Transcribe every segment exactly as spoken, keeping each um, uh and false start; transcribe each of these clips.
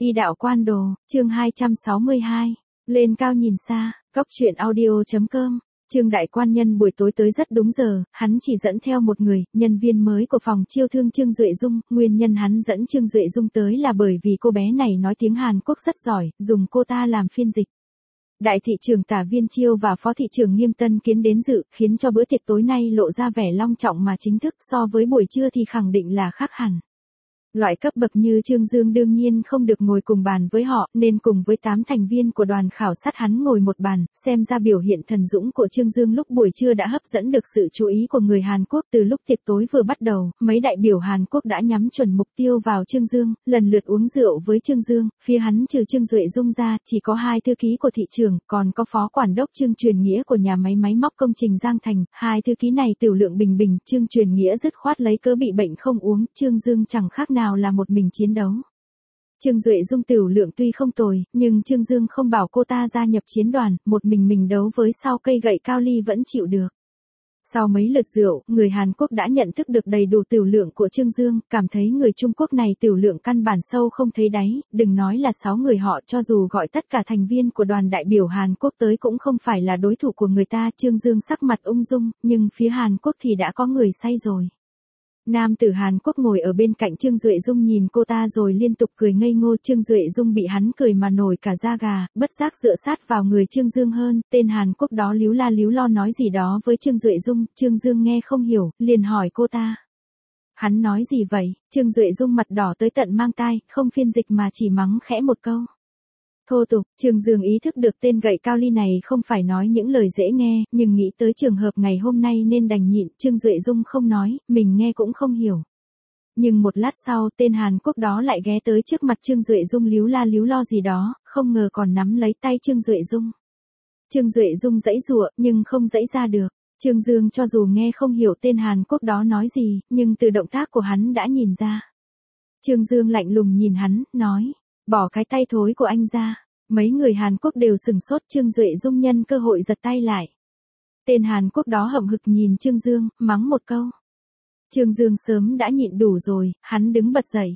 Y đạo quan đồ, chương hai trăm sáu mươi hai. Lên cao nhìn xa, cốc truyện audio chấm com. Trương đại quan nhân buổi tối tới rất đúng giờ, hắn chỉ dẫn theo một người, nhân viên mới của phòng chiêu thương Trương Duệ Dung. Nguyên nhân hắn dẫn Trương Duệ Dung tới là bởi vì cô bé này nói tiếng Hàn Quốc rất giỏi, dùng cô ta làm phiên dịch. Đại thị trưởng Tả Viên Chiêu và phó thị trưởng Nghiêm Tân Kiến đến dự, khiến cho bữa tiệc tối nay lộ ra vẻ long trọng mà chính thức, so với buổi trưa thì khẳng định là khác hẳn. Loại cấp bậc như Trương Dương đương nhiên không được ngồi cùng bàn với họ, nên cùng với tám thành viên của đoàn khảo sát hắn ngồi một bàn. Xem ra biểu hiện thần dũng của Trương Dương lúc buổi trưa đã hấp dẫn được sự chú ý của người Hàn Quốc. Từ lúc tiệc tối vừa bắt đầu, mấy đại biểu Hàn Quốc đã nhắm chuẩn mục tiêu vào Trương Dương, lần lượt uống rượu với Trương Dương. Phía hắn trừ Trương Duệ Dung ra, chỉ có hai thư ký của thị trường, còn có phó quản đốc Trương Truyền Nghĩa của nhà máy máy móc công trình Giang Thành. Hai thư ký này tiểu lượng bình bình, Trương Truyền Nghĩa dứt khoát lấy cớ bị bệnh không uống, Trương Dương chẳng khác nào nào là một mình chiến đấu. Trương Duệ Dung tiểu lượng tuy không tồi, nhưng Trương Dương không bảo cô ta gia nhập chiến đoàn, một mình mình đấu với sau cây gậy cao ly vẫn chịu được. Sau mấy lượt rượu, người Hàn Quốc đã nhận thức được đầy đủ tiểu lượng của Trương Dương, cảm thấy người Trung Quốc này tiểu lượng căn bản sâu không thấy đáy, đừng nói là sáu người họ, cho dù gọi tất cả thành viên của đoàn đại biểu Hàn Quốc tới cũng không phải là đối thủ của người ta. Trương Dương sắc mặt ung dung, nhưng phía Hàn Quốc thì đã có người say rồi. Nam tử Hàn Quốc ngồi ở bên cạnh Trương Duệ Dung nhìn cô ta rồi liên tục cười ngây ngô. Trương Duệ Dung bị hắn cười mà nổi cả da gà, bất giác dựa sát vào người Trương Dương hơn. Tên Hàn Quốc đó líu la líu lo nói gì đó với Trương Duệ Dung, Trương Dương nghe không hiểu, liền hỏi cô ta. Hắn nói gì vậy? Trương Duệ Dung mặt đỏ tới tận mang tai, không phiên dịch mà chỉ mắng khẽ một câu. Thô tục. Trương Dương ý thức được tên gậy cao ly này không phải nói những lời dễ nghe, nhưng nghĩ tới trường hợp ngày hôm nay nên đành nhịn. Trương Duệ Dung không nói, mình nghe cũng không hiểu. Nhưng một lát sau, tên Hàn Quốc đó lại ghé tới trước mặt Trương Duệ Dung líu la líu lo gì đó, không ngờ còn nắm lấy tay Trương Duệ Dung. Trương Duệ Dung giãy giụa, nhưng không giãy ra được. Trương Dương cho dù nghe không hiểu tên Hàn Quốc đó nói gì, nhưng từ động tác của hắn đã nhìn ra. Trương Dương lạnh lùng nhìn hắn, nói. Bỏ cái tay thối của anh ra. Mấy người Hàn Quốc đều sừng sốt. Trương Duệ Dung nhân cơ hội giật tay lại. Tên Hàn Quốc đó hậm hực nhìn Trương Dương, mắng một câu. Trương Dương sớm đã nhịn đủ rồi, hắn đứng bật dậy.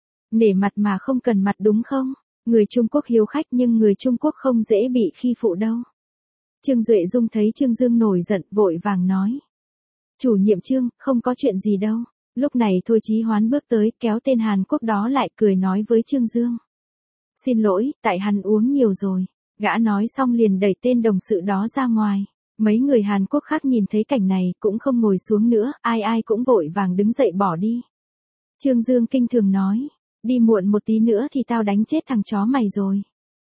Nể mặt mà không cần mặt đúng không? Người Trung Quốc hiếu khách nhưng người Trung Quốc không dễ bị khi phụ đâu. Trương Duệ Dung thấy Trương Dương nổi giận, vội vàng nói. Chủ nhiệm Trương, không có chuyện gì đâu. Lúc này Thôi Chí Hoán bước tới, kéo tên Hàn Quốc đó lại, cười nói với Trương Dương. Xin lỗi, tại hắn uống nhiều rồi. Gã nói xong liền đẩy tên đồng sự đó ra ngoài. Mấy người Hàn Quốc khác nhìn thấy cảnh này, cũng không ngồi xuống nữa, ai ai cũng vội vàng đứng dậy bỏ đi. Trương Dương kinh thường nói, đi muộn một tí nữa thì tao đánh chết thằng chó mày rồi.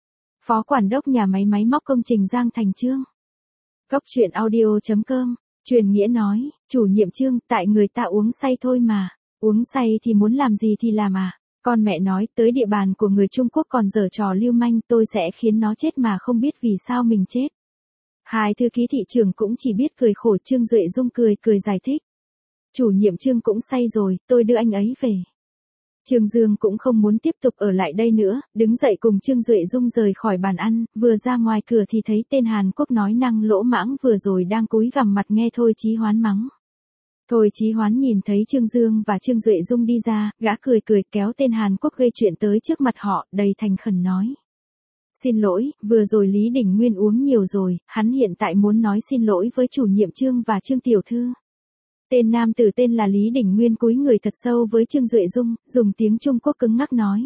Phó quản đốc nhà máy máy móc công trình Giang Thành Trương. Cốc truyện audio chấm com. Truyền Nghĩa nói, chủ nhiệm Trương, tại người ta uống say thôi mà. Uống say thì muốn làm gì thì làm à. Con mẹ nói, tới địa bàn của người Trung Quốc còn giở trò lưu manh, tôi sẽ khiến nó chết mà không biết vì sao mình chết. Hai thư ký thị trưởng cũng chỉ biết cười khổ. Trương Duệ Dung cười cười giải thích. Chủ nhiệm Trương cũng say rồi, tôi đưa anh ấy về. Trương Dương cũng không muốn tiếp tục ở lại đây nữa, đứng dậy cùng Trương Duệ Dung rời khỏi bàn ăn, vừa ra ngoài cửa thì thấy tên Hàn Quốc nói năng lỗ mãng vừa rồi đang cúi gằm mặt nghe Thôi Chí Hoán mắng. Thôi Chí Hoán nhìn thấy Trương Dương và Trương Duệ Dung đi ra, gã cười cười kéo tên Hàn Quốc gây chuyện tới trước mặt họ, đầy thành khẩn nói. Xin lỗi, vừa rồi Lý Đình Nguyên uống nhiều rồi, hắn hiện tại muốn nói xin lỗi với chủ nhiệm Trương và Trương Tiểu Thư. Tên nam tử tên là Lý Đình Nguyên cúi người thật sâu với Trương Duệ Dung, dùng tiếng Trung Quốc cứng ngắc nói.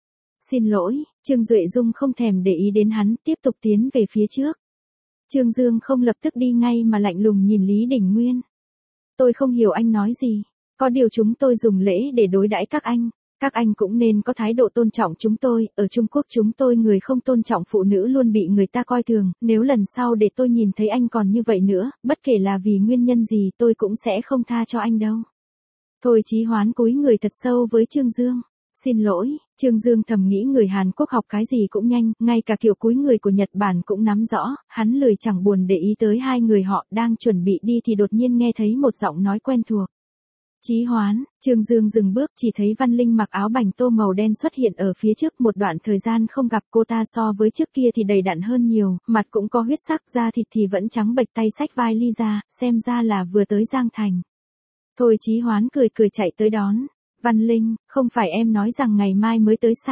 Xin lỗi. Trương Duệ Dung không thèm để ý đến hắn, tiếp tục tiến về phía trước. Trương Dương không lập tức đi ngay mà lạnh lùng nhìn Lý Đình Nguyên. Tôi không hiểu anh nói gì. Có điều chúng tôi dùng lễ để đối đãi các anh. Các anh cũng nên có thái độ tôn trọng chúng tôi. Ở Trung Quốc chúng tôi người không tôn trọng phụ nữ luôn bị người ta coi thường. Nếu lần sau để tôi nhìn thấy anh còn như vậy nữa, bất kể là vì nguyên nhân gì tôi cũng sẽ không tha cho anh đâu. Thôi Chí Hoán cúi người thật sâu với Trương Dương. Xin lỗi. Trương Dương thầm nghĩ người Hàn Quốc học cái gì cũng nhanh, ngay cả kiểu cúi người của Nhật Bản cũng nắm rõ. Hắn lười chẳng buồn để ý tới hai người họ, đang chuẩn bị đi thì đột nhiên nghe thấy một giọng nói quen thuộc. Chí Hoán. Trương Dương dừng bước, chỉ thấy Văn Linh mặc áo bành tô màu đen xuất hiện ở phía trước. Một đoạn thời gian không gặp, cô ta so với trước kia thì đầy đặn hơn nhiều, mặt cũng có huyết sắc, da thịt thì vẫn trắng bệch, tay xách vai ly ra, xem ra là vừa tới Giang Thành. Thôi Chí Hoán cười cười chạy tới đón. Văn Linh, không phải em nói rằng ngày mai mới tới sao?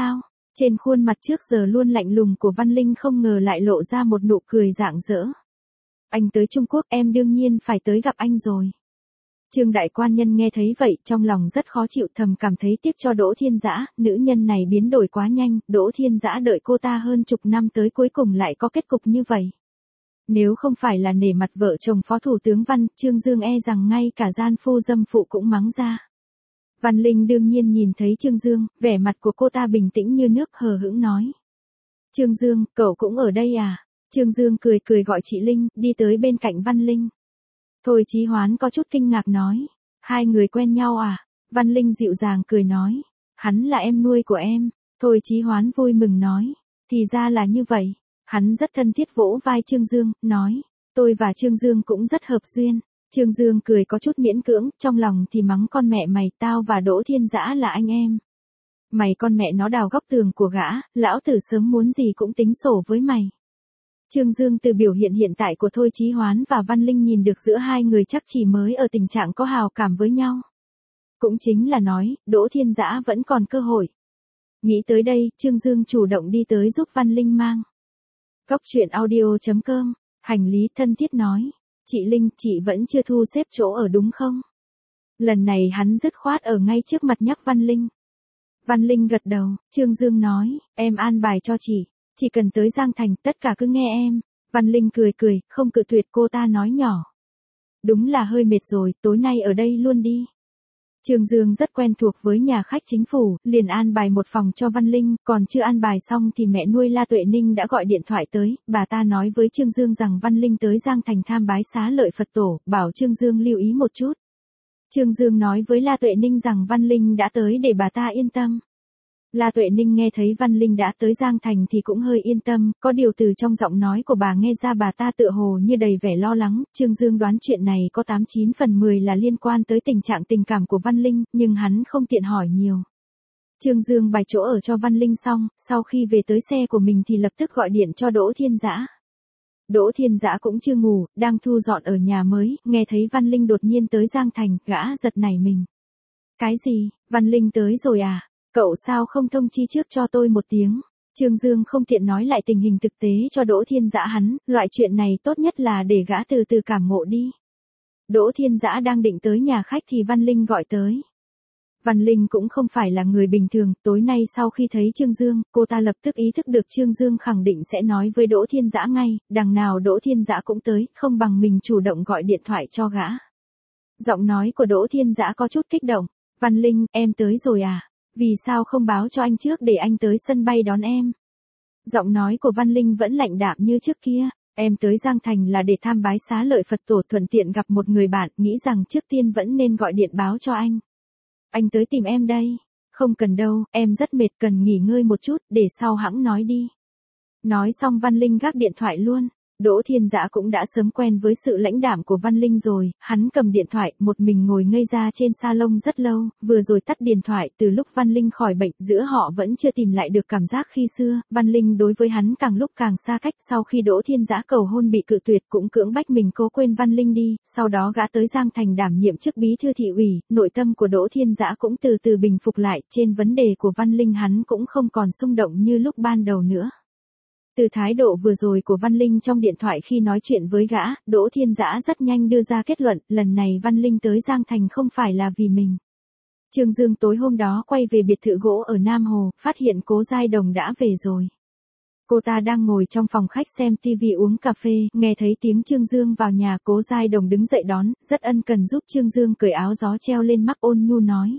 Trên khuôn mặt trước giờ luôn lạnh lùng của Văn Linh không ngờ lại lộ ra một nụ cười rạng rỡ. Anh tới Trung Quốc, em đương nhiên phải tới gặp anh rồi. Trương đại quan nhân nghe thấy vậy, trong lòng rất khó chịu, thầm cảm thấy tiếc cho Đỗ Thiên Dã, nữ nhân này biến đổi quá nhanh, Đỗ Thiên Dã đợi cô ta hơn chục năm tới cuối cùng lại có kết cục như vậy. Nếu không phải là nể mặt vợ chồng Phó Thủ tướng Văn, Trương Dương e rằng ngay cả gian phu dâm phụ cũng mắng ra. Văn Linh đương nhiên nhìn thấy Trương Dương, vẻ mặt của cô ta bình tĩnh như nước, hờ hững nói. Trương Dương, cậu cũng ở đây à? Trương Dương cười cười gọi chị Linh, đi tới bên cạnh Văn Linh. Thôi Chí Hoán có chút kinh ngạc nói. Hai người quen nhau à? Văn Linh dịu dàng cười nói. Hắn là em nuôi của em. Thôi Chí Hoán vui mừng nói. Thì ra là như vậy. Hắn rất thân thiết vỗ vai Trương Dương, nói. Tôi và Trương Dương cũng rất hợp duyên. Trương Dương cười có chút miễn cưỡng, trong lòng thì mắng con mẹ mày, tao và Đỗ Thiên Dã là anh em. Mày con mẹ nó đào góc tường của gã, lão tử sớm muốn gì cũng tính sổ với mày. Trương Dương từ biểu hiện hiện tại của Thôi Chí Hoán và Văn Linh nhìn được giữa hai người chắc chỉ mới ở tình trạng có hào cảm với nhau. Cũng chính là nói, Đỗ Thiên Dã vẫn còn cơ hội. Nghĩ tới đây, Trương Dương chủ động đi tới giúp Văn Linh mang. Góc truyện audio chấm com, hành lý thân thiết nói. Chị Linh, chị vẫn chưa thu xếp chỗ ở đúng không? Lần này hắn dứt khoát ở ngay trước mặt nhắc Văn Linh. Văn Linh gật đầu, Trương Dương nói, em an bài cho chị. Chỉ cần tới Giang Thành, tất cả cứ nghe em. Văn Linh cười cười, không cự tuyệt, cô ta nói nhỏ. Đúng là hơi mệt rồi, tối nay ở đây luôn đi. Trương Dương rất quen thuộc với nhà khách chính phủ, liền an bài một phòng cho Văn Linh, còn chưa an bài xong thì mẹ nuôi La Tuệ Ninh đã gọi điện thoại tới, bà ta nói với Trương Dương rằng Văn Linh tới Giang Thành tham bái xá lợi Phật tổ, bảo Trương Dương lưu ý một chút. Trương Dương nói với La Tuệ Ninh rằng Văn Linh đã tới để bà ta yên tâm. La Tuệ Ninh nghe thấy Văn Linh đã tới Giang Thành thì cũng hơi yên tâm, có điều từ trong giọng nói của bà nghe ra bà ta tựa hồ như đầy vẻ lo lắng. Trương Dương đoán chuyện này có tám chín phần mười là liên quan tới tình trạng tình cảm của Văn Linh, nhưng hắn không tiện hỏi nhiều. Trương Dương bài chỗ ở cho Văn Linh xong, sau khi về tới xe của mình thì lập tức gọi điện cho Đỗ Thiên Dã. Đỗ Thiên Dã cũng chưa ngủ, đang thu dọn ở nhà mới, nghe thấy Văn Linh đột nhiên tới Giang Thành, gã giật nảy mình. Cái gì, Văn Linh tới rồi à? Cậu sao không thông chi trước cho tôi một tiếng? Trương Dương không tiện nói lại tình hình thực tế cho Đỗ Thiên Dã hắn, loại chuyện này tốt nhất là để gã từ từ cảm ngộ đi. Đỗ Thiên Dã đang định tới nhà khách thì Văn Linh gọi tới. Văn Linh cũng không phải là người bình thường, tối nay sau khi thấy Trương Dương, cô ta lập tức ý thức được Trương Dương khẳng định sẽ nói với Đỗ Thiên Dã ngay, đằng nào Đỗ Thiên Dã cũng tới, không bằng mình chủ động gọi điện thoại cho gã. Giọng nói của Đỗ Thiên Dã có chút kích động. Văn Linh, em tới rồi à? Vì sao không báo cho anh trước để anh tới sân bay đón em? Giọng nói của Văn Linh vẫn lạnh đạm như trước kia. Em tới Giang Thành là để tham bái xá lợi Phật tổ, thuận tiện gặp một người bạn, nghĩ rằng trước tiên vẫn nên gọi điện báo cho anh. Anh tới tìm em đây. Không cần đâu, em rất mệt, cần nghỉ ngơi một chút, để sau hẵng nói đi. Nói xong Văn Linh gác điện thoại luôn. Đỗ Thiên Dã cũng đã sớm quen với sự lãnh đạm của Văn Linh rồi, hắn cầm điện thoại, một mình ngồi ngây ra trên salon rất lâu, vừa rồi tắt điện thoại. Từ lúc Văn Linh khỏi bệnh, giữa họ vẫn chưa tìm lại được cảm giác khi xưa, Văn Linh đối với hắn càng lúc càng xa cách. Sau khi Đỗ Thiên Dã cầu hôn bị cự tuyệt cũng cưỡng bách mình cố quên Văn Linh đi, sau đó gã tới Giang Thành đảm nhiệm chức bí thư thị ủy, nội tâm của Đỗ Thiên Dã cũng từ từ bình phục lại, trên vấn đề của Văn Linh hắn cũng không còn xung động như lúc ban đầu nữa. Từ thái độ vừa rồi của Văn Linh trong điện thoại khi nói chuyện với gã, Đỗ Thiên Dã rất nhanh đưa ra kết luận, lần này Văn Linh tới Giang Thành không phải là vì mình. Trương Dương tối hôm đó quay về biệt thự gỗ ở Nam Hồ, phát hiện Cố Giai Đồng đã về rồi. Cô ta đang ngồi trong phòng khách xem tivi uống cà phê, nghe thấy tiếng Trương Dương vào nhà, Cố Giai Đồng đứng dậy đón, rất ân cần giúp Trương Dương cởi áo gió treo lên mắt, ôn nhu nói.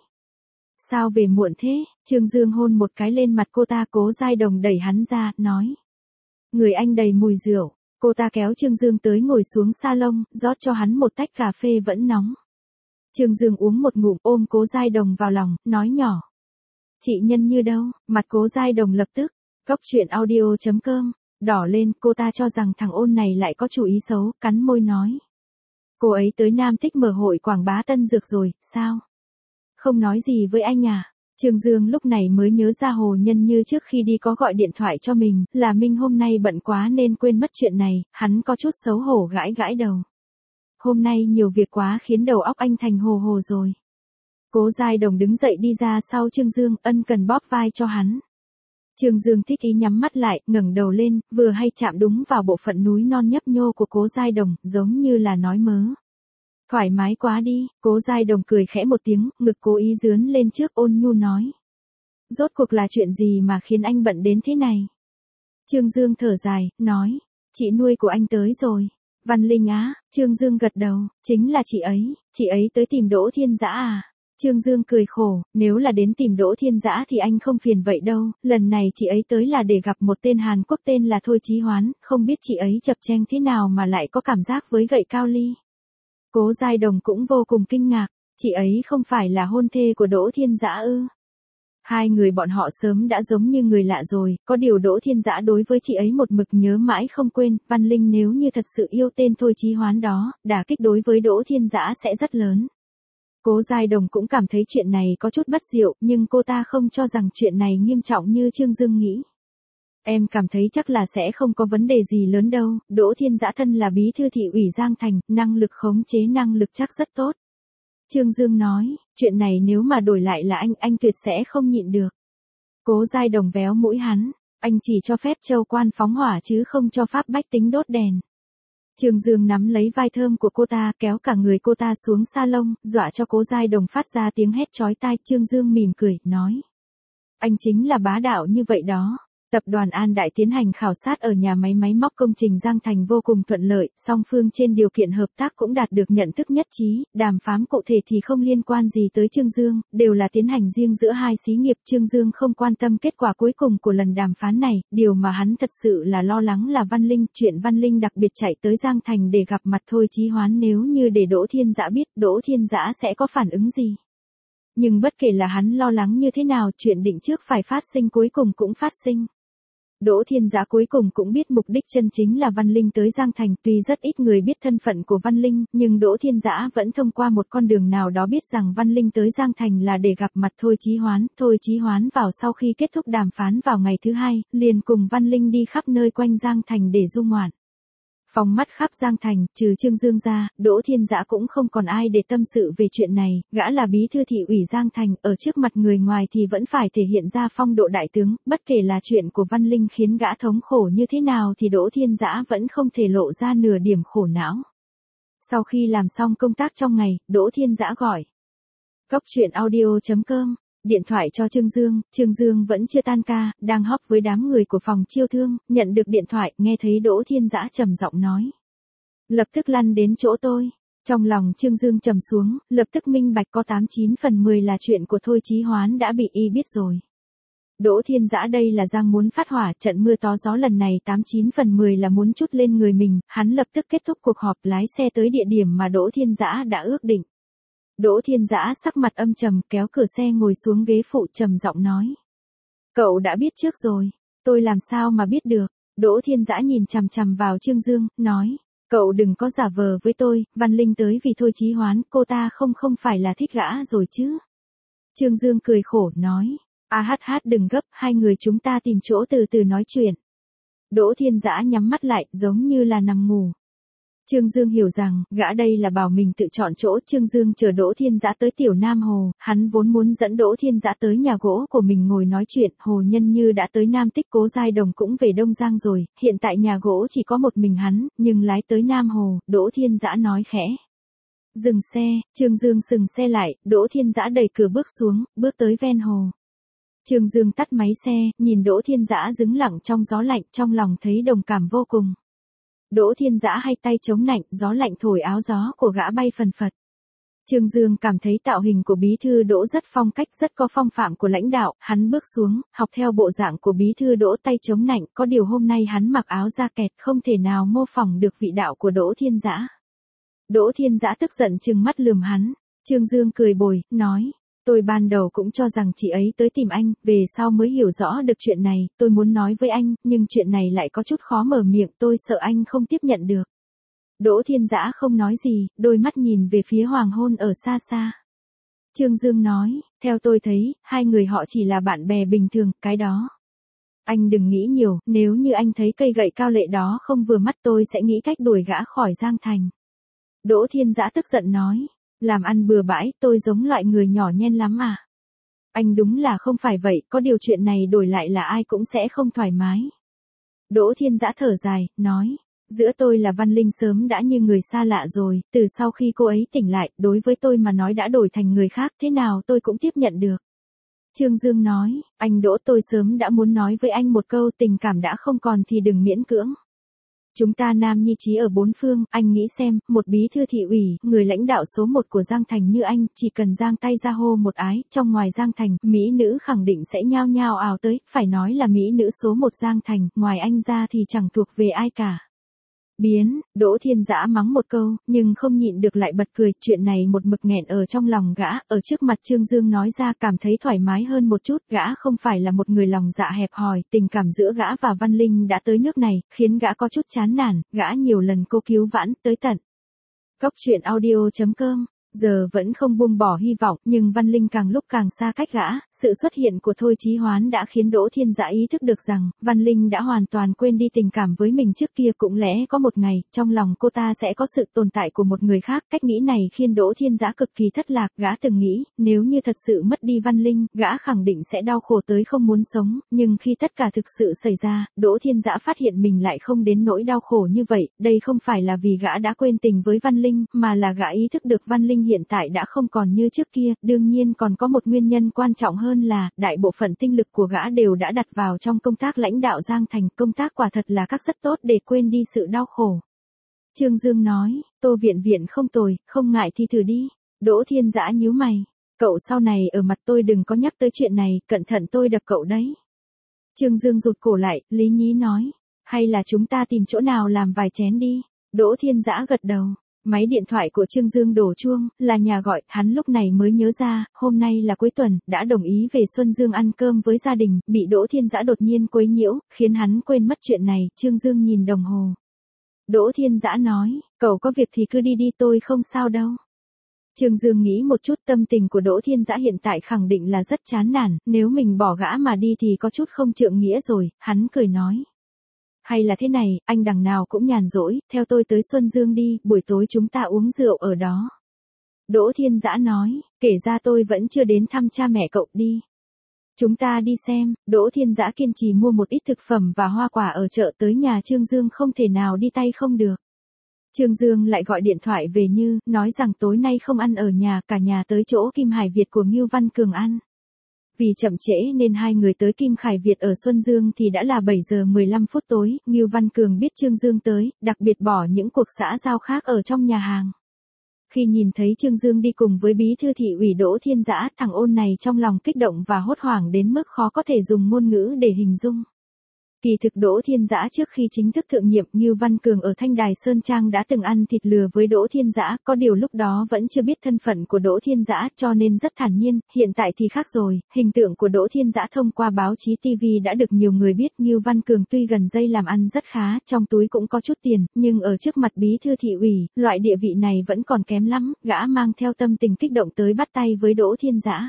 Sao về muộn thế? Trương Dương hôn một cái lên mặt cô ta, Cố Giai Đồng đẩy hắn ra, nói. Người anh đầy mùi rượu. Cô ta kéo Trương Dương tới ngồi xuống salon, rót cho hắn một tách cà phê vẫn nóng. Trương Dương uống một ngụm, ôm Cố Giai Đồng vào lòng, nói nhỏ. Chị Nhân Như đâu? Mặt Cố Giai Đồng lập tức. Góc truyện audio chấm com. Đỏ lên, cô ta cho rằng thằng ôn này lại có chủ ý xấu, cắn môi nói. Cô ấy tới Nam Tích mở hội quảng bá tân dược rồi, sao? Không nói gì với anh à? Trương Dương lúc này mới nhớ ra Hồ Nhân Như trước khi đi có gọi điện thoại cho mình, là Minh hôm nay bận quá nên quên mất chuyện này, hắn có chút xấu hổ gãi gãi đầu. Hôm nay nhiều việc quá khiến đầu óc anh thành hồ hồ rồi. Cố Giai Đồng đứng dậy đi ra sau Trương Dương, ân cần bóp vai cho hắn. Trương Dương thích ý nhắm mắt lại, ngẩng đầu lên, vừa hay chạm đúng vào bộ phận núi non nhấp nhô của Cố Giai Đồng, giống như là nói mớ. Thoải mái quá đi, Cố Giai Đồng cười khẽ một tiếng, ngực cố ý dướn lên trước ôn nhu nói. Rốt cuộc là chuyện gì mà khiến anh bận đến thế này? Trương Dương thở dài, nói, chị nuôi của anh tới rồi. Văn Linh á, Trương Dương gật đầu, chính là chị ấy, chị ấy tới tìm Đỗ Thiên Dã à? Trương Dương cười khổ, nếu là đến tìm Đỗ Thiên Dã thì anh không phiền vậy đâu, lần này chị ấy tới là để gặp một tên Hàn Quốc tên là Thôi Chí Hoán, không biết chị ấy chập chênh thế nào mà lại có cảm giác với gậy cao ly. Cố Giai Đồng cũng vô cùng kinh ngạc, chị ấy không phải là hôn thê của Đỗ Thiên Dã ư? Hai người bọn họ sớm đã giống như người lạ rồi, có điều Đỗ Thiên Dã đối với chị ấy một mực nhớ mãi không quên, Văn Linh nếu như thật sự yêu tên Thôi Chí Hoán đó, đả kích đối với Đỗ Thiên Dã sẽ rất lớn. Cố Giai Đồng cũng cảm thấy chuyện này có chút bất diệu, nhưng cô ta không cho rằng chuyện này nghiêm trọng như Trương Dương nghĩ. Em cảm thấy chắc là sẽ không có vấn đề gì lớn đâu, Đỗ Thiên Dã thân là bí thư thị ủy Giang Thành, năng lực khống chế năng lực chắc rất tốt. Trương Dương nói, chuyện này nếu mà đổi lại là anh, anh tuyệt sẽ không nhịn được. Cố Giai Đồng véo mũi hắn, anh chỉ cho phép châu quan phóng hỏa chứ không cho pháp bách tính đốt đèn. Trương Dương nắm lấy vai thơm của cô ta, kéo cả người cô ta xuống salon, dọa cho Cố Giai Đồng phát ra tiếng hét chói tai. Trương Dương mỉm cười, nói. Anh chính là bá đạo như vậy đó. Tập đoàn An Đại tiến hành khảo sát ở nhà máy máy móc công trình Giang Thành vô cùng thuận lợi, song phương trên điều kiện hợp tác cũng đạt được nhận thức nhất trí, đàm phán cụ thể thì không liên quan gì tới Trương Dương, đều là tiến hành riêng giữa hai xí nghiệp. Trương Dương không quan tâm kết quả cuối cùng của lần đàm phán này, điều mà hắn thật sự là lo lắng là Văn Linh, chuyện Văn Linh đặc biệt chạy tới Giang Thành để gặp mặt Thôi Chí Hoán, nếu như để Đỗ Thiên Dã biết, Đỗ Thiên Dã sẽ có phản ứng gì. Nhưng bất kể là hắn lo lắng như thế nào, chuyện định trước phải phát sinh cuối cùng cũng phát sinh. Đỗ Thiên Dã cuối cùng cũng biết mục đích chân chính là Văn Linh tới Giang Thành, tuy rất ít người biết thân phận của Văn Linh, nhưng Đỗ Thiên Dã vẫn thông qua một con đường nào đó biết rằng Văn Linh tới Giang Thành là để gặp mặt Thôi Chí Hoán. Thôi Chí Hoán vào sau khi kết thúc đàm phán vào ngày thứ hai, liền cùng Văn Linh đi khắp nơi quanh Giang Thành để du ngoạn. Phóng mắt khắp Giang Thành, trừ Trương Dương ra, Đỗ Thiên Dã cũng không còn ai để tâm sự về chuyện này, gã là bí thư thị ủy Giang Thành, ở trước mặt người ngoài thì vẫn phải thể hiện ra phong độ đại tướng, bất kể là chuyện của Văn Linh khiến gã thống khổ như thế nào thì Đỗ Thiên Dã vẫn không thể lộ ra nửa điểm khổ não. Sau khi làm xong công tác trong ngày, Đỗ Thiên Dã gọi Cốc truyện audio chấm com điện thoại cho Trương Dương. Trương Dương vẫn chưa tan ca, đang họp với đám người của phòng chiêu thương, nhận được điện thoại, nghe thấy Đỗ Thiên Dã trầm giọng nói. Lập tức lăn đến chỗ tôi. Trong lòng Trương Dương trầm xuống, lập tức minh bạch có tám chín phần mười là chuyện của Thôi Chí Hoán đã bị y biết rồi. Đỗ Thiên Dã đây là giang muốn phát hỏa, trận mưa to gió lần này tám chín phần mười là muốn trút lên người mình, hắn lập tức kết thúc cuộc họp lái xe tới địa điểm mà Đỗ Thiên Dã đã ước định. Đỗ Thiên Dã sắc mặt âm trầm, kéo cửa xe ngồi xuống ghế phụ, trầm giọng nói. Cậu đã biết trước rồi, tôi làm sao mà biết được. Đỗ Thiên Dã nhìn chằm chằm vào Trương Dương, nói. Cậu đừng có giả vờ với tôi, Văn Linh tới vì Thôi Chí Hoán, cô ta không không phải là thích gã rồi chứ. Trương Dương cười khổ, nói. A hát hát đừng gấp, hai người chúng ta tìm chỗ từ từ nói chuyện. Đỗ Thiên Dã nhắm mắt lại, giống như là nằm ngủ. Trương Dương hiểu rằng, gã đây là bảo mình tự chọn chỗ. Trương Dương chờ Đỗ Thiên Dã tới Tiểu Nam Hồ, hắn vốn muốn dẫn Đỗ Thiên Dã tới nhà gỗ của mình ngồi nói chuyện. Hồ Nhân Như đã tới Nam Tích, Cố Giai Đồng cũng về Đông Giang rồi, hiện tại nhà gỗ chỉ có một mình hắn, nhưng lái tới Nam Hồ, Đỗ Thiên Dã nói khẽ. Dừng xe. Trương Dương dừng xe lại, Đỗ Thiên Dã đẩy cửa bước xuống, bước tới ven hồ. Trương Dương tắt máy xe, nhìn Đỗ Thiên Dã đứng lặng trong gió lạnh, trong lòng thấy đồng cảm vô cùng. Đỗ Thiên Dã hai tay chống nạnh, gió lạnh thổi áo gió của gã bay phần phật. Trương Dương cảm thấy tạo hình của bí thư Đỗ rất phong cách, rất có phong phạm của lãnh đạo, hắn bước xuống, học theo bộ dạng của bí thư Đỗ, tay chống nạnh, có điều hôm nay hắn mặc áo da kẹt, không thể nào mô phỏng được vị đạo của Đỗ Thiên Dã. Đỗ Thiên Dã tức giận trừng mắt lườm hắn. Trương Dương cười bồi, nói. Tôi ban đầu cũng cho rằng chị ấy tới tìm anh, về sau mới hiểu rõ được chuyện này, tôi muốn nói với anh, nhưng chuyện này lại có chút khó mở miệng, tôi sợ anh không tiếp nhận được. Đỗ Thiên Dã không nói gì, đôi mắt nhìn về phía hoàng hôn ở xa xa. Trương Dương nói, theo tôi thấy, hai người họ chỉ là bạn bè bình thường, cái đó. Anh đừng nghĩ nhiều, nếu như anh thấy cây gậy cao lệ đó không vừa mắt tôi sẽ nghĩ cách đuổi gã khỏi Giang Thành. Đỗ Thiên Dã tức giận nói. Làm ăn bừa bãi, tôi giống loại người nhỏ nhen lắm à. Anh đúng là không phải vậy, có điều chuyện này đổi lại là ai cũng sẽ không thoải mái. Đỗ Thiên Dã thở dài, nói. Giữa tôi là Văn Linh sớm đã như người xa lạ rồi, từ sau khi cô ấy tỉnh lại, đối với tôi mà nói đã đổi thành người khác, thế nào tôi cũng tiếp nhận được. Trương Dương nói, anh Đỗ, tôi sớm đã muốn nói với anh một câu, tình cảm đã không còn thì đừng miễn cưỡng. Chúng ta nam nhi chí ở bốn phương, anh nghĩ xem, một bí thư thị ủy, người lãnh đạo số một của Giang Thành như anh, chỉ cần giang tay ra hô một ái, trong ngoài Giang Thành, mỹ nữ khẳng định sẽ nhao nhao ào tới, phải nói là mỹ nữ số một Giang Thành, ngoài anh ra thì chẳng thuộc về ai cả. Biến, Đỗ Thiên Dã mắng một câu, nhưng không nhịn được lại bật cười, chuyện này một mực nghẹn ở trong lòng gã, ở trước mặt Trương Dương nói ra cảm thấy thoải mái hơn một chút, gã không phải là một người lòng dạ hẹp hòi, tình cảm giữa gã và Văn Linh đã tới nước này, khiến gã có chút chán nản, gã nhiều lần cố cứu vãn, tới tận. Góc truyện audio chấm com giờ vẫn không buông bỏ hy vọng, nhưng Văn Linh càng lúc càng xa cách gã, sự xuất hiện của Thôi Chí Hoán đã khiến Đỗ Thiên Dã ý thức được rằng, Văn Linh đã hoàn toàn quên đi tình cảm với mình trước kia, cũng lẽ có một ngày, trong lòng cô ta sẽ có sự tồn tại của một người khác, cách nghĩ này khiến Đỗ Thiên Dã cực kỳ thất lạc, gã từng nghĩ, nếu như thật sự mất đi Văn Linh, gã khẳng định sẽ đau khổ tới không muốn sống, nhưng khi tất cả thực sự xảy ra, Đỗ Thiên Dã phát hiện mình lại không đến nỗi đau khổ như vậy, đây không phải là vì gã đã quên tình với Văn Linh, mà là gã ý thức được Văn Linh hiện tại đã không còn như trước kia, đương nhiên còn có một nguyên nhân quan trọng hơn là, đại bộ phận tinh lực của gã đều đã đặt vào trong công tác lãnh đạo Giang Thành, công tác quả thật là các rất tốt để quên đi sự đau khổ. Trương Dương nói, Tô Viện Viện không tồi, không ngại thì thử đi. Đỗ Thiên Dã nhíu mày, cậu sau này ở mặt tôi đừng có nhắc tới chuyện này, cẩn thận tôi đập cậu đấy. Trương Dương rụt cổ lại, lý nhí nói, hay là chúng ta tìm chỗ nào làm vài chén đi. Đỗ Thiên Dã gật đầu. Máy điện thoại của Trương Dương đổ chuông, là nhà gọi, hắn lúc này mới nhớ ra, hôm nay là cuối tuần, đã đồng ý về Xuân Dương ăn cơm với gia đình, bị Đỗ Thiên Dã đột nhiên quấy nhiễu, khiến hắn quên mất chuyện này, Trương Dương nhìn đồng hồ. Đỗ Thiên Dã nói, cậu có việc thì cứ đi đi, tôi không sao đâu. Trương Dương nghĩ một chút, tâm tình của Đỗ Thiên Dã hiện tại khẳng định là rất chán nản, nếu mình bỏ gã mà đi thì có chút không trượng nghĩa rồi, hắn cười nói. Hay là thế này, anh đằng nào cũng nhàn rỗi, theo tôi tới Xuân Dương đi, buổi tối chúng ta uống rượu ở đó. Đỗ Thiên Dã nói, kể ra tôi vẫn chưa đến thăm cha mẹ cậu, đi. Chúng ta đi xem, Đỗ Thiên Dã kiên trì mua một ít thực phẩm và hoa quả ở chợ tới nhà Trương Dương, không thể nào đi tay không được. Trương Dương lại gọi điện thoại về Như, nói rằng tối nay không ăn ở nhà, cả nhà tới chỗ Kim Hải Việt của Ngưu Văn Cường ăn. Vì chậm trễ nên hai người tới Kim Khải Việt ở Xuân Dương thì đã là bảy giờ mười lăm phút tối, Ngưu Văn Cường biết Trương Dương tới, đặc biệt bỏ những cuộc xã giao khác ở trong nhà hàng. Khi nhìn thấy Trương Dương đi cùng với bí thư thị ủy Đỗ Thiên Dã, thằng ôn này trong lòng kích động và hốt hoảng đến mức khó có thể dùng ngôn ngữ để hình dung. Kỳ thực Đỗ Thiên Dã trước khi chính thức thượng nhiệm, Ngưu Văn Cường ở Thanh Đài Sơn Trang đã từng ăn thịt lừa với Đỗ Thiên Dã, có điều lúc đó vẫn chưa biết thân phận của Đỗ Thiên Dã cho nên rất thản nhiên, hiện tại thì khác rồi, hình tượng của Đỗ Thiên Dã thông qua báo chí ti vi đã được nhiều người biết. Ngưu Văn Cường tuy gần đây làm ăn rất khá, trong túi cũng có chút tiền, nhưng ở trước mặt bí thư thị ủy, loại địa vị này vẫn còn kém lắm, gã mang theo tâm tình kích động tới bắt tay với Đỗ Thiên Dã.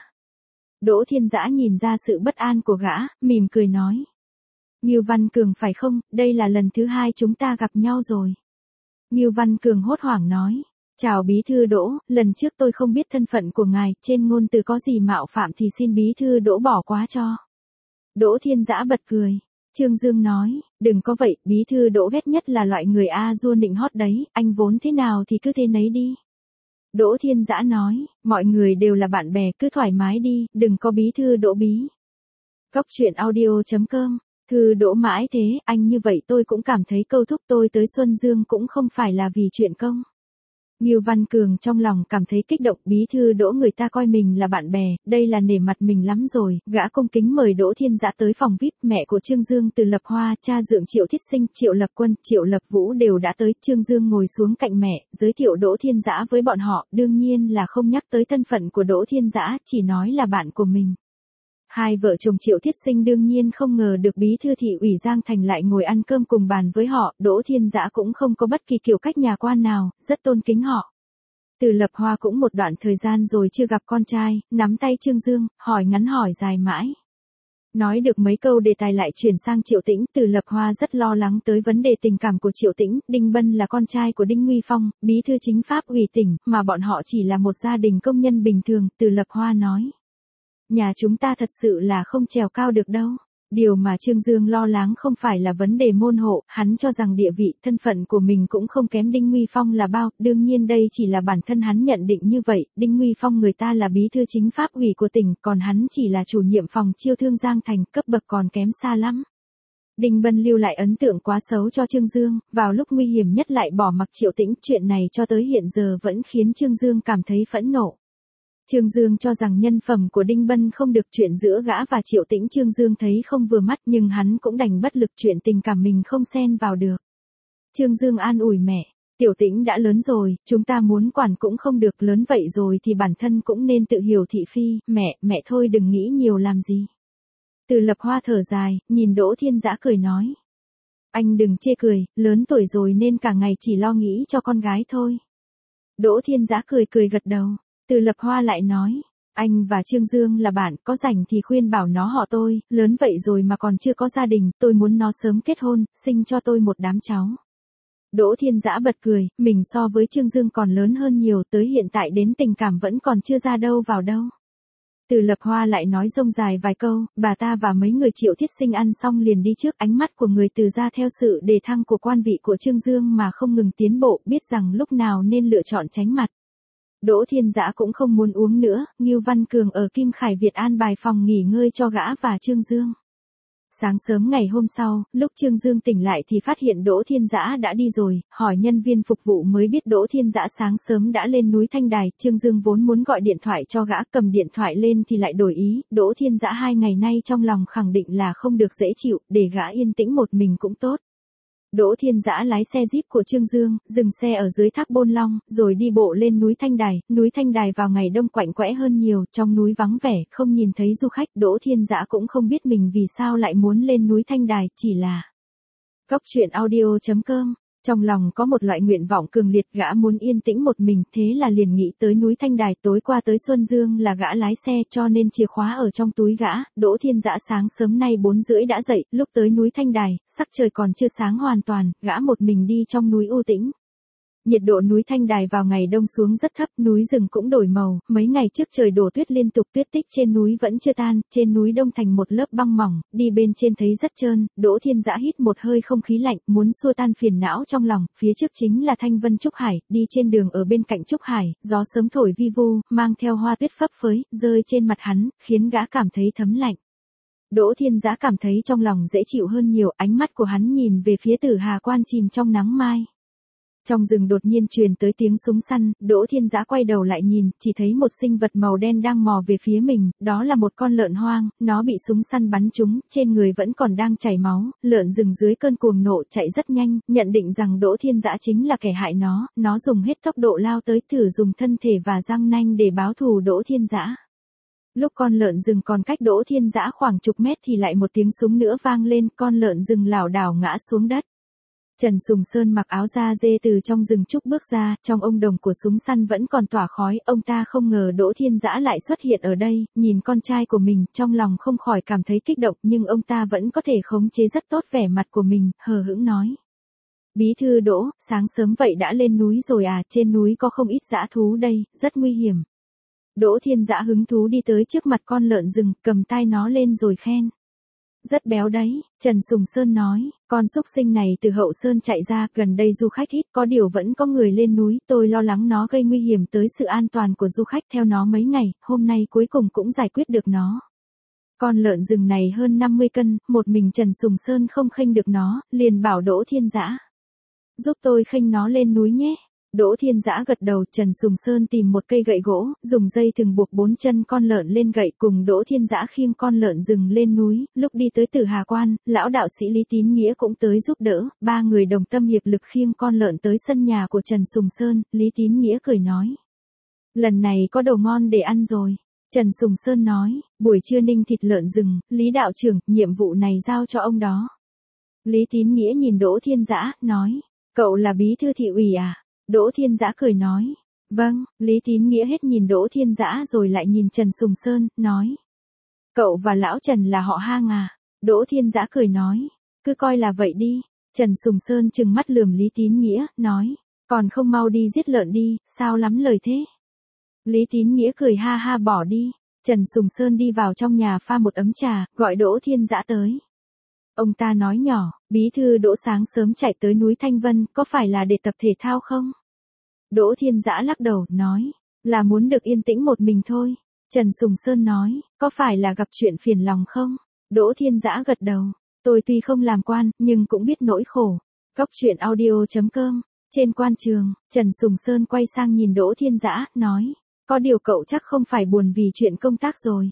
Đỗ Thiên Dã nhìn ra sự bất an của gã, mỉm cười nói. Ngưu Văn Cường phải không, đây là lần thứ hai chúng ta gặp nhau rồi. Ngưu Văn Cường hốt hoảng nói, chào bí thư Đỗ, lần trước tôi không biết thân phận của ngài, trên ngôn từ có gì mạo phạm thì xin bí thư Đỗ bỏ qua cho. Đỗ Thiên Dã bật cười. Trương Dương nói, đừng có vậy, bí thư Đỗ ghét nhất là loại người a dua nịnh hót đấy, anh vốn thế nào thì cứ thế nấy đi. Đỗ Thiên Dã nói, mọi người đều là bạn bè, cứ thoải mái đi, đừng có bí thư Đỗ bí. Góc truyện audio chấm com Thư Đỗ mãi thế, anh như vậy tôi cũng cảm thấy câu thúc tôi tới Xuân Dương cũng không phải là vì chuyện công. Ngưu Văn Cường trong lòng cảm thấy kích động, bí thư Đỗ người ta coi mình là bạn bè, đây là nể mặt mình lắm rồi, gã cung kính mời Đỗ Thiên Dã tới phòng vi ai pi, mẹ của Trương Dương Từ Lập Hoa, cha dượng Triệu Thiết Sinh, Triệu Lập Quân, Triệu Lập Vũ đều đã tới, Trương Dương ngồi xuống cạnh mẹ, giới thiệu Đỗ Thiên Dã với bọn họ, đương nhiên là không nhắc tới thân phận của Đỗ Thiên Dã, chỉ nói là bạn của mình. Hai vợ chồng Triệu Thiết Sinh đương nhiên không ngờ được bí thư thị ủy Giang Thành lại ngồi ăn cơm cùng bàn với họ, Đỗ Thiên Dã cũng không có bất kỳ kiểu cách nhà quan nào, rất tôn kính họ. Từ Lập Hoa cũng một đoạn thời gian rồi chưa gặp con trai, nắm tay Trương Dương, hỏi ngắn hỏi dài mãi. Nói được mấy câu đề tài lại chuyển sang Triệu Tĩnh, Từ Lập Hoa rất lo lắng tới vấn đề tình cảm của Triệu Tĩnh, Đinh Bân là con trai của Đinh Nguy Phong, bí thư chính pháp ủy tỉnh, mà bọn họ chỉ là một gia đình công nhân bình thường, Từ Lập Hoa nói. nhà chúng ta thật sự là không trèo cao được đâu. Điều mà Trương Dương lo lắng không phải là vấn đề môn hộ, hắn cho rằng địa vị, thân phận của mình cũng không kém Đinh Nguy Phong là bao, đương nhiên đây chỉ là bản thân hắn nhận định như vậy, Đinh Nguy Phong người ta là bí thư chính pháp ủy của tỉnh, còn hắn chỉ là chủ nhiệm phòng chiêu thương Giang Thành, cấp bậc còn kém xa lắm. Đinh Bân lưu lại ấn tượng quá xấu cho Trương Dương, vào lúc nguy hiểm nhất lại bỏ mặc Triệu Tĩnh, chuyện này cho tới hiện giờ vẫn khiến Trương Dương cảm thấy phẫn nộ. Trương Dương cho rằng nhân phẩm của Đinh Bân không được, chuyện giữa gã và Triệu Tĩnh Trương Dương thấy không vừa mắt, nhưng hắn cũng đành bất lực, chuyện tình cảm mình không xen vào được. Trương Dương an ủi mẹ, Tiểu Tĩnh đã lớn rồi, chúng ta muốn quản cũng không được, lớn vậy rồi thì bản thân cũng nên tự hiểu thị phi, mẹ, mẹ thôi đừng nghĩ nhiều làm gì. Từ Lập Hoa thở dài, nhìn Đỗ Thiên Dã cười nói. Anh đừng chê cười, lớn tuổi rồi nên cả ngày chỉ lo nghĩ cho con gái thôi. Đỗ Thiên Dã cười cười gật đầu. Từ Lập Hoa lại nói, anh và Trương Dương là bạn, có rảnh thì khuyên bảo nó họ tôi, lớn vậy rồi mà còn chưa có gia đình, tôi muốn nó sớm kết hôn, sinh cho tôi một đám cháu. Đỗ Thiên Dã bật cười, mình so với Trương Dương còn lớn hơn nhiều, tới hiện tại đến tình cảm vẫn còn chưa ra đâu vào đâu. Từ Lập Hoa lại nói rông dài vài câu, bà ta và mấy người Triệu Thiết Sinh ăn xong liền đi trước, ánh mắt của người Từ gia theo sự đề thăng của quan vị của Trương Dương mà không ngừng tiến bộ, biết rằng lúc nào nên lựa chọn tránh mặt. Đỗ Thiên Dã cũng không muốn uống nữa, Ngưu Văn Cường ở Kim Khải Việt an bài phòng nghỉ ngơi cho gã và Trương Dương. Sáng sớm ngày hôm sau, lúc Trương Dương tỉnh lại thì phát hiện Đỗ Thiên Dã đã đi rồi, hỏi nhân viên phục vụ mới biết Đỗ Thiên Dã sáng sớm đã lên núi Thanh Đài, Trương Dương vốn muốn gọi điện thoại cho gã, cầm điện thoại lên thì lại đổi ý, Đỗ Thiên Dã hai ngày nay trong lòng khẳng định là không được dễ chịu, để gã yên tĩnh một mình cũng tốt. Đỗ Thiên Dã lái xe Jeep của Trương Dương, dừng xe ở dưới thác Bôn Long, rồi đi bộ lên núi Thanh Đài, núi Thanh Đài vào ngày đông quạnh quẽ hơn nhiều, trong núi vắng vẻ, không nhìn thấy du khách, Đỗ Thiên Dã cũng không biết mình vì sao lại muốn lên núi Thanh Đài, chỉ là Cóc truyện audio chấm com. Trong lòng có một loại nguyện vọng cường liệt, gã muốn yên tĩnh một mình, thế là liền nghĩ tới núi Thanh Đài. Tối qua tới Xuân Dương là gã lái xe, cho nên chìa khóa ở trong túi gã. Đỗ Thiên Dã sáng sớm nay bốn rưỡi đã dậy, lúc tới núi Thanh Đài, sắc trời còn chưa sáng hoàn toàn, gã một mình đi trong núi u tĩnh. Nhiệt độ núi Thanh Đài vào ngày đông xuống rất thấp, núi rừng cũng đổi màu, mấy ngày trước trời đổ tuyết liên tục, tuyết tích trên núi vẫn chưa tan, trên núi đông thành một lớp băng mỏng, đi bên trên thấy rất trơn. Đỗ Thiên Dã hít một hơi không khí lạnh, muốn xua tan phiền não trong lòng, phía trước chính là Thanh Vân Trúc Hải, đi trên đường ở bên cạnh Trúc Hải, gió sớm thổi vi vu, mang theo hoa tuyết phấp phới, rơi trên mặt hắn, khiến gã cảm thấy thấm lạnh. Đỗ Thiên Dã cảm thấy trong lòng dễ chịu hơn nhiều, ánh mắt của hắn nhìn về phía Tử Hà Quan chìm trong nắng mai. Trong rừng đột nhiên truyền tới tiếng súng săn, Đỗ Thiên Dã quay đầu lại nhìn, chỉ thấy một sinh vật màu đen đang mò về phía mình, đó là một con lợn hoang, nó bị súng săn bắn trúng, trên người vẫn còn đang chảy máu, lợn rừng dưới cơn cuồng nộ chạy rất nhanh, nhận định rằng Đỗ Thiên Dã chính là kẻ hại nó, nó dùng hết tốc độ lao tới, thử dùng thân thể và răng nanh để báo thù Đỗ Thiên Dã. Lúc con lợn rừng còn cách Đỗ Thiên Dã khoảng chục mét thì lại một tiếng súng nữa vang lên, con lợn rừng lảo đảo ngã xuống đất. Trần Sùng Sơn mặc áo da dê từ trong rừng trúc bước ra, trong ông đồng của súng săn vẫn còn tỏa khói, ông ta không ngờ Đỗ Thiên Dã lại xuất hiện ở đây, nhìn con trai của mình, trong lòng không khỏi cảm thấy kích động, nhưng ông ta vẫn có thể khống chế rất tốt vẻ mặt của mình, hờ hững nói. Bí thư Đỗ, sáng sớm vậy đã lên núi rồi à, trên núi có không ít dã thú đây, rất nguy hiểm. Đỗ Thiên Dã hứng thú đi tới trước mặt con lợn rừng, cầm tai nó lên rồi khen. Rất béo đấy, Trần Sùng Sơn nói, con súc sinh này từ Hậu Sơn chạy ra, gần đây du khách ít, có điều vẫn có người lên núi, tôi lo lắng nó gây nguy hiểm tới sự an toàn của du khách, theo nó mấy ngày, hôm nay cuối cùng cũng giải quyết được nó. Con lợn rừng này hơn năm mươi cân, một mình Trần Sùng Sơn không khênh được nó, liền bảo Đỗ Thiên Dã. Giúp tôi khênh nó lên núi nhé. Đỗ Thiên Dã gật đầu, Trần Sùng Sơn tìm một cây gậy gỗ, dùng dây thừng buộc bốn chân con lợn lên gậy, cùng Đỗ Thiên Dã khiêng con lợn rừng lên núi. Lúc đi tới Tử Hà Quan, lão đạo sĩ Lý Tín Nghĩa cũng tới giúp đỡ, ba người đồng tâm hiệp lực khiêng con lợn tới sân nhà của Trần Sùng Sơn. Lý Tín Nghĩa cười nói, lần này có đồ ngon để ăn rồi. Trần Sùng Sơn nói, buổi trưa ninh thịt lợn rừng, Lý đạo trưởng, nhiệm vụ này giao cho ông đó. Lý Tín Nghĩa nhìn Đỗ Thiên Dã, nói, cậu là bí thư thị ủy à? Đỗ Thiên Dã cười nói, vâng. Lý Tín Nghĩa hết nhìn Đỗ Thiên Dã rồi lại nhìn Trần Sùng Sơn, nói, cậu và lão Trần là họ Hang à? Đỗ Thiên Dã cười nói, cứ coi là vậy đi. Trần Sùng Sơn trừng mắt lườm Lý Tín Nghĩa, nói, còn không mau đi giết lợn đi, sao lắm lời thế? Lý Tín Nghĩa cười ha ha bỏ đi. Trần Sùng Sơn đi vào trong nhà pha một ấm trà, gọi Đỗ Thiên Dã tới. Ông ta nói nhỏ, bí thư Đỗ sáng sớm chạy tới núi Thanh Vân, có phải là để tập thể thao không? Đỗ Thiên Dã lắc đầu, nói, là muốn được yên tĩnh một mình thôi. Trần Sùng Sơn nói, có phải là gặp chuyện phiền lòng không? Đỗ Thiên Dã gật đầu, tôi tuy không làm quan, nhưng cũng biết nỗi khổ. Góc truyện audio chấm com. Trên quan trường, Trần Sùng Sơn quay sang nhìn Đỗ Thiên Dã, nói, có điều cậu chắc không phải buồn vì chuyện công tác rồi.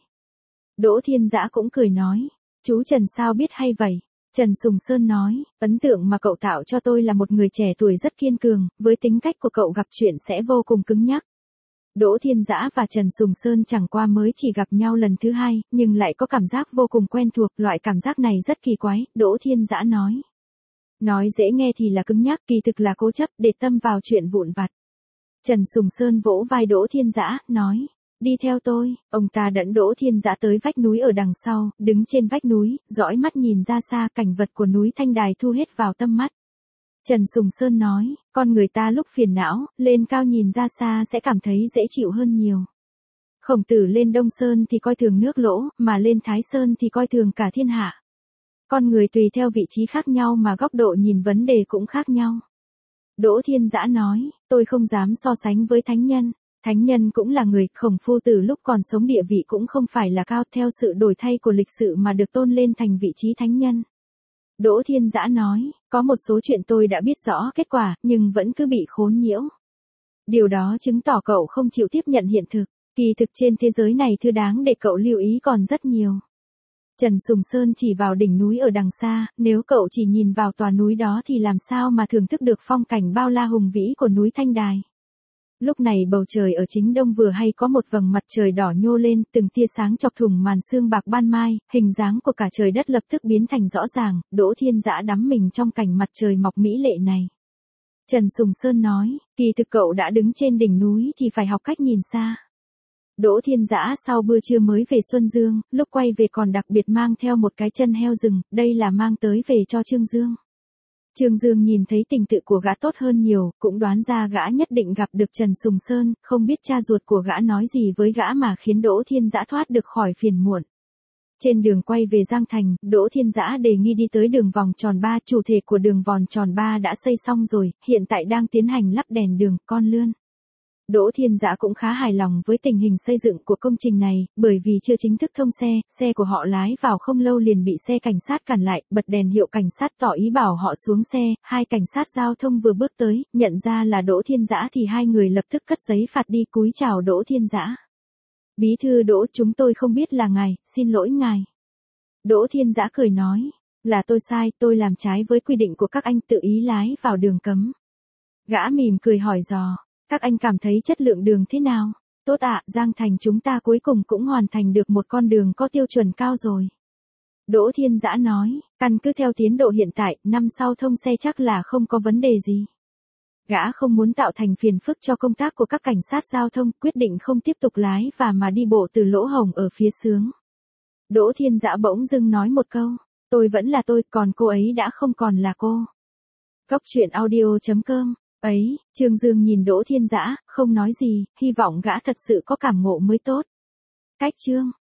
Đỗ Thiên Dã cũng cười nói, chú Trần sao biết hay vậy? Trần Sùng Sơn nói, ấn tượng mà cậu tạo cho tôi là một người trẻ tuổi rất kiên cường, với tính cách của cậu gặp chuyện sẽ vô cùng cứng nhắc. Đỗ Thiên Dã và Trần Sùng Sơn chẳng qua mới chỉ gặp nhau lần thứ hai, nhưng lại có cảm giác vô cùng quen thuộc, loại cảm giác này rất kỳ quái, Đỗ Thiên Dã nói. Nói dễ nghe thì là cứng nhắc, kỳ thực là cố chấp, để tâm vào chuyện vụn vặt. Trần Sùng Sơn vỗ vai Đỗ Thiên Dã, nói, đi theo tôi. Ông ta dẫn Đỗ Thiên Dã tới vách núi ở đằng sau, đứng trên vách núi, dõi mắt nhìn ra xa, cảnh vật của núi Thanh Đài thu hết vào tâm mắt. Trần Sùng Sơn nói, con người ta lúc phiền não, lên cao nhìn ra xa sẽ cảm thấy dễ chịu hơn nhiều. Khổng Tử lên Đông Sơn thì coi thường nước Lỗ, mà lên Thái Sơn thì coi thường cả thiên hạ. Con người tùy theo vị trí khác nhau mà góc độ nhìn vấn đề cũng khác nhau. Đỗ Thiên Dã nói, tôi không dám so sánh với thánh nhân. Thánh nhân cũng là người, Khổng Phu từ lúc còn sống địa vị cũng không phải là cao, theo sự đổi thay của lịch sử mà được tôn lên thành vị trí thánh nhân. Đỗ Thiên Dã nói, có một số chuyện tôi đã biết rõ kết quả, nhưng vẫn cứ bị khốn nhiễu. Điều đó chứng tỏ cậu không chịu tiếp nhận hiện thực. Kỳ thực trên thế giới này thứ đáng để cậu lưu ý còn rất nhiều. Trần Sùng Sơn chỉ vào đỉnh núi ở đằng xa, nếu cậu chỉ nhìn vào tòa núi đó thì làm sao mà thưởng thức được phong cảnh bao la hùng vĩ của núi Thanh Đài. Lúc này bầu trời ở chính đông vừa hay có một vầng mặt trời đỏ nhô lên, từng tia sáng chọc thủng màn sương bạc ban mai, hình dáng của cả trời đất lập tức biến thành rõ ràng, Đỗ Thiên Dã đắm mình trong cảnh mặt trời mọc mỹ lệ này. Trần Sùng Sơn nói, kỳ thực cậu đã đứng trên đỉnh núi thì phải học cách nhìn xa. Đỗ Thiên Dã sau bữa trưa mới về Xuân Dương, lúc quay về còn đặc biệt mang theo một cái chân heo rừng, đây là mang tới về cho Trương Dương. Trương Dương nhìn thấy tình tự của gã tốt hơn nhiều, cũng đoán ra gã nhất định gặp được Trần Sùng Sơn, không biết cha ruột của gã nói gì với gã mà khiến Đỗ Thiên Dã thoát được khỏi phiền muộn. Trên đường quay về Giang Thành, Đỗ Thiên Dã đề nghị đi tới đường vòng tròn ba, chủ thể của đường vòng tròn ba đã xây xong rồi, hiện tại đang tiến hành lắp đèn đường, con lươn. Đỗ Thiên Dã cũng khá hài lòng với tình hình xây dựng của công trình này, bởi vì chưa chính thức thông xe, xe của họ lái vào không lâu liền bị xe cảnh sát cản lại, bật đèn hiệu cảnh sát tỏ ý bảo họ xuống xe, hai cảnh sát giao thông vừa bước tới, nhận ra là Đỗ Thiên Dã thì hai người lập tức cất giấy phạt đi cúi chào Đỗ Thiên Dã. Bí thư Đỗ, chúng tôi không biết là ngài, xin lỗi ngài. Đỗ Thiên Dã cười nói, là tôi sai, tôi làm trái với quy định của các anh tự ý lái vào đường cấm. Gã mỉm cười hỏi dò. Các anh cảm thấy chất lượng đường thế nào? Tốt ạ, Giang Thành chúng ta cuối cùng cũng hoàn thành được một con đường có tiêu chuẩn cao rồi. Đỗ Thiên Dã nói, căn cứ theo tiến độ hiện tại, năm sau thông xe chắc là không có vấn đề gì. Gã không muốn tạo thành phiền phức cho công tác của các cảnh sát giao thông, quyết định không tiếp tục lái và mà đi bộ từ lỗ hổng ở phía sướng. Đỗ Thiên Dã bỗng dưng nói một câu, tôi vẫn là tôi, còn cô ấy đã không còn là cô. Góc truyện audio chấm com. Ấy, Trương Dương nhìn Đỗ Thiên Dã, không nói gì, hy vọng gã thật sự có cảm ngộ mới tốt. Cách chương